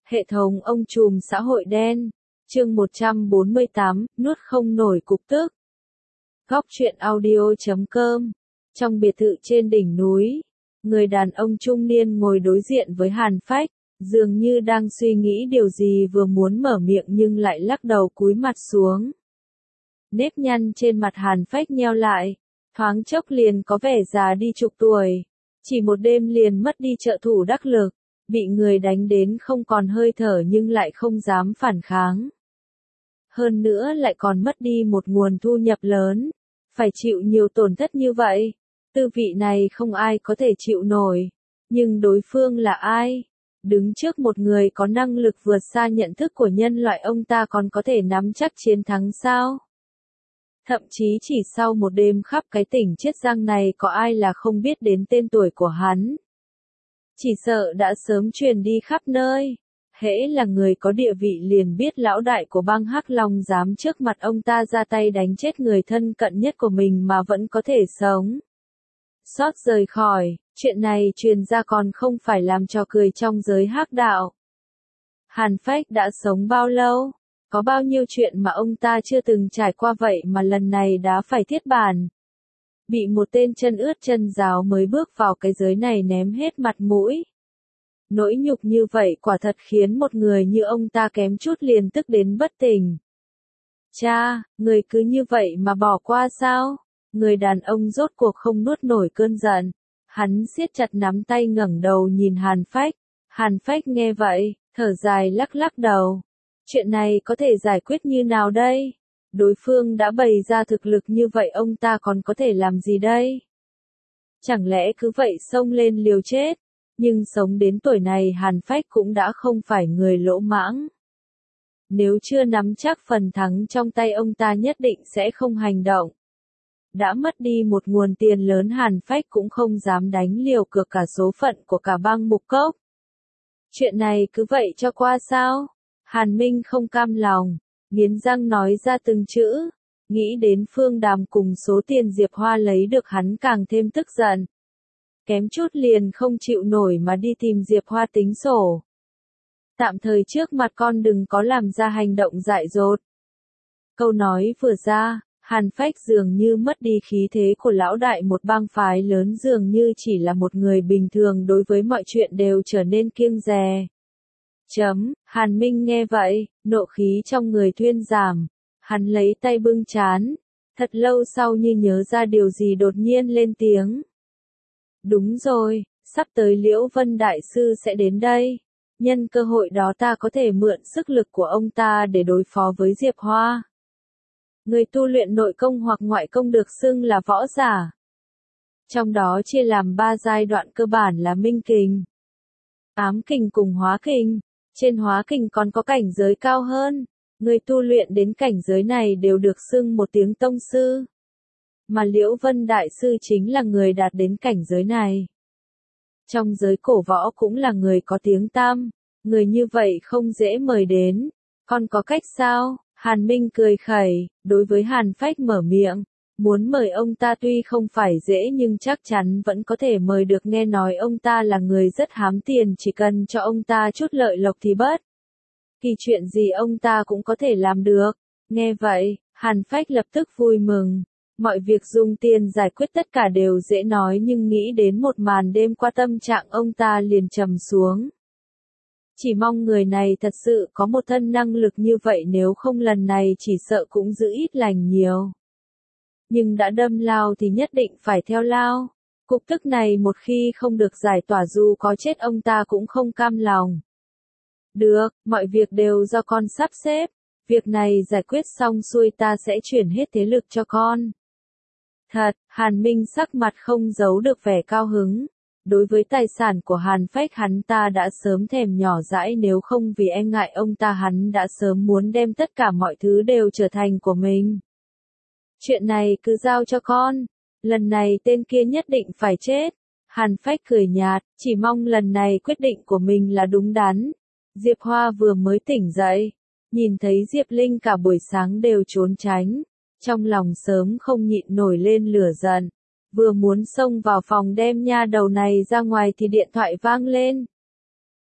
Hệ thống ông trùm xã hội đen. Chương 148, nuốt không nổi cục tức. Góc truyện audio.com. Trong biệt thự trên đỉnh núi, người đàn ông trung niên ngồi đối diện với Hàn Phách, dường như đang suy nghĩ điều gì, vừa muốn mở miệng nhưng lại lắc đầu cúi mặt xuống. Nếp nhăn trên mặt Hàn Phách nheo lại, thoáng chốc liền có vẻ già đi chục tuổi. Chỉ một đêm liền mất đi trợ thủ đắc lực, bị người đánh đến không còn hơi thở nhưng lại không dám phản kháng. Hơn nữa lại còn mất đi một nguồn thu nhập lớn, phải chịu nhiều tổn thất như vậy. Tư vị này không ai có thể chịu nổi. Nhưng đối phương là ai? Đứng trước một người có năng lực vượt xa nhận thức của nhân loại, ông ta còn có thể nắm chắc chiến thắng sao? Thậm chí chỉ sau một đêm khắp cái tỉnh Chiết Giang này, có ai là không biết đến tên tuổi của hắn? Chỉ sợ đã sớm truyền đi khắp nơi. Hễ là người có địa vị liền biết lão đại của bang Hắc Long dám trước mặt ông ta ra tay đánh chết người thân cận nhất của mình mà vẫn có thể sống sót rời khỏi. Chuyện này truyền ra còn không phải làm trò cười trong giới hắc đạo. Hàn Phách đã sống bao lâu? Có bao nhiêu chuyện mà ông ta chưa từng trải qua vậy mà lần này đã phải thiết bản. Bị một tên chân ướt chân ráo mới bước vào cái giới này ném hết mặt mũi. Nỗi nhục như vậy quả thật khiến một người như ông ta kém chút liền tức đến bất tỉnh. Cha, người cứ như vậy mà bỏ qua sao? Người đàn ông rốt cuộc không nuốt nổi cơn giận. Hắn siết chặt nắm tay ngẩng đầu nhìn Hàn Phách. Hàn Phách nghe vậy, thở dài lắc lắc đầu. Chuyện này có thể giải quyết như nào đây? Đối phương đã bày ra thực lực như vậy, ông ta còn có thể làm gì đây? Chẳng lẽ cứ vậy xông lên liều chết? Nhưng sống đến tuổi này Hàn Phách cũng đã không phải người lỗ mãng. Nếu chưa nắm chắc phần thắng trong tay, ông ta nhất định sẽ không hành động. Đã mất đi một nguồn tiền lớn, Hàn Phách cũng không dám đánh liều cược cả số phận của cả bang Mục Cốc. Chuyện này cứ vậy cho qua sao? Hàn Minh không cam lòng, nghiến răng nói ra từng chữ. Nghĩ đến Phương Đàm cùng số tiền Diệp Hoa lấy được, hắn càng thêm tức giận. Kém chút liền không chịu nổi mà đi tìm Diệp Hoa tính sổ. Tạm thời trước mặt con đừng có làm ra hành động dại dột. Câu nói vừa ra, Hàn Phách dường như mất đi khí thế của lão đại một bang phái lớn, dường như chỉ là một người bình thường, đối với mọi chuyện đều trở nên kiêng dè. Hàn Minh nghe vậy, nộ khí trong người thuyên giảm. Hắn lấy tay bưng trán, thật lâu sau như nhớ ra điều gì đột nhiên lên tiếng. Đúng rồi, sắp tới Liễu Vân Đại Sư sẽ đến đây. Nhân cơ hội đó ta có thể mượn sức lực của ông ta để đối phó với Diệp Hoa. Người tu luyện nội công hoặc ngoại công được xưng là võ giả. Trong đó chia làm 3 giai đoạn cơ bản là minh kình, ám kình cùng hóa kình. Trên hóa kình còn có cảnh giới cao hơn. Người tu luyện đến cảnh giới này đều được xưng một tiếng tông sư. Mà Liễu Vân Đại Sư chính là người đạt đến cảnh giới này. Trong giới cổ võ cũng là người có tiếng tăm. Người như vậy không dễ mời đến. Còn có cách sao? Hàn Minh cười khẩy, đối với Hàn Phách mở miệng. Muốn mời ông ta tuy không phải dễ nhưng chắc chắn vẫn có thể mời được. Nghe nói ông ta là người rất hám tiền, chỉ cần cho ông ta chút lợi lộc thì bất kỳ chuyện gì ông ta cũng có thể làm được. Nghe vậy, Hàn Phách lập tức vui mừng. Mọi việc dùng tiền giải quyết tất cả đều dễ nói, nhưng nghĩ đến một màn đêm qua tâm trạng ông ta liền trầm xuống. Chỉ mong người này thật sự có một thân năng lực như vậy, nếu không lần này chỉ sợ cũng giữ ít lành nhiều. Nhưng đã đâm lao thì nhất định phải theo lao. Cục tức này một khi không được giải tỏa, dù có chết ông ta cũng không cam lòng. Được, mọi việc đều do con sắp xếp. Việc này giải quyết xong xuôi ta sẽ chuyển hết thế lực cho con. Thật, Hàn Minh sắc mặt không giấu được vẻ cao hứng. Đối với tài sản của Hàn Phách hắn ta đã sớm thèm nhỏ dãi, nếu không vì e ngại ông ta hắn đã sớm muốn đem tất cả mọi thứ đều trở thành của mình. Chuyện này cứ giao cho con. Lần này tên kia nhất định phải chết. Hàn Phách cười nhạt, chỉ mong lần này quyết định của mình là đúng đắn. Diệp Hoa vừa mới tỉnh dậy, nhìn thấy Diệp Linh cả buổi sáng đều trốn tránh. Trong lòng sớm không nhịn nổi lên lửa giận. Vừa muốn xông vào phòng đem nha đầu này ra ngoài thì điện thoại vang lên.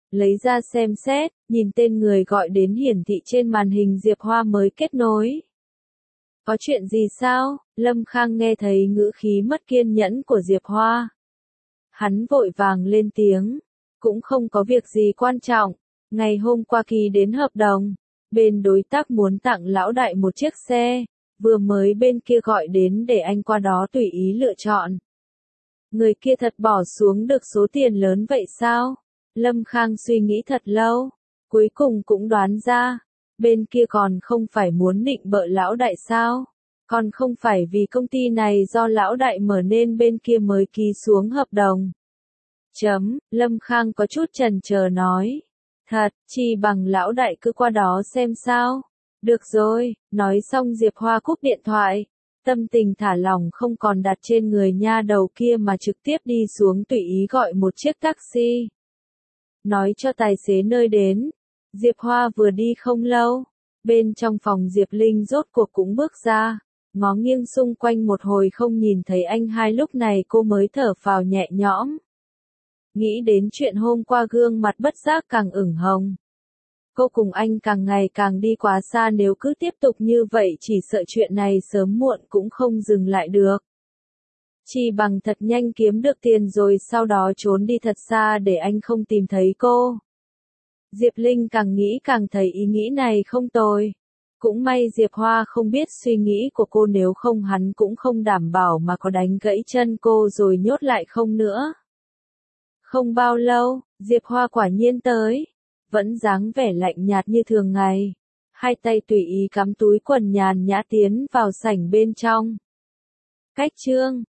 lấy ra xem xét, nhìn tên người gọi đến hiển thị trên màn hình Diệp Hoa mới kết nối. Có chuyện gì sao? Lâm Khang nghe thấy ngữ khí mất kiên nhẫn của Diệp Hoa. Hắn vội vàng lên tiếng, cũng không có việc gì quan trọng, ngày hôm qua ký đến hợp đồng, bên đối tác muốn tặng lão đại một chiếc xe, vừa mới bên kia gọi đến để anh qua đó tùy ý lựa chọn. Người kia thật bỏ xuống được số tiền lớn vậy sao? Lâm Khang suy nghĩ thật lâu, cuối cùng cũng đoán ra, bên kia còn không phải muốn định bợ lão đại sao? Còn không phải vì công ty này do lão đại mở nên bên kia mới ký xuống hợp đồng. Lâm Khang có chút chần chờ nói. Thật, chi bằng lão đại cứ qua đó xem sao. Được rồi, nói xong Diệp Hoa cúp điện thoại. Tâm tình thả lỏng không còn đặt trên người nha đầu kia mà trực tiếp đi xuống tùy ý gọi một chiếc taxi. Nói cho tài xế nơi đến. Diệp Hoa vừa đi không lâu. Bên trong phòng Diệp Linh rốt cuộc cũng bước ra. Ngó nghiêng xung quanh một hồi không nhìn thấy anh hai, lúc này cô mới thở phào nhẹ nhõm. Nghĩ đến chuyện hôm qua gương mặt bất giác càng ửng hồng. Cô cùng anh càng ngày càng đi quá xa, nếu cứ tiếp tục như vậy chỉ sợ chuyện này sớm muộn cũng không dừng lại được. Chỉ bằng thật nhanh kiếm được tiền rồi sau đó trốn đi thật xa để anh không tìm thấy cô. Diệp Linh càng nghĩ càng thấy ý nghĩ này không tồi. Cũng may Diệp Hoa không biết suy nghĩ của cô, nếu không hắn cũng không đảm bảo mà có đánh gãy chân cô rồi nhốt lại không nữa. Không bao lâu, Diệp Hoa quả nhiên tới, vẫn dáng vẻ lạnh nhạt như thường ngày, hai tay tùy ý cắm túi quần nhàn nhã tiến vào sảnh bên trong. Cách chương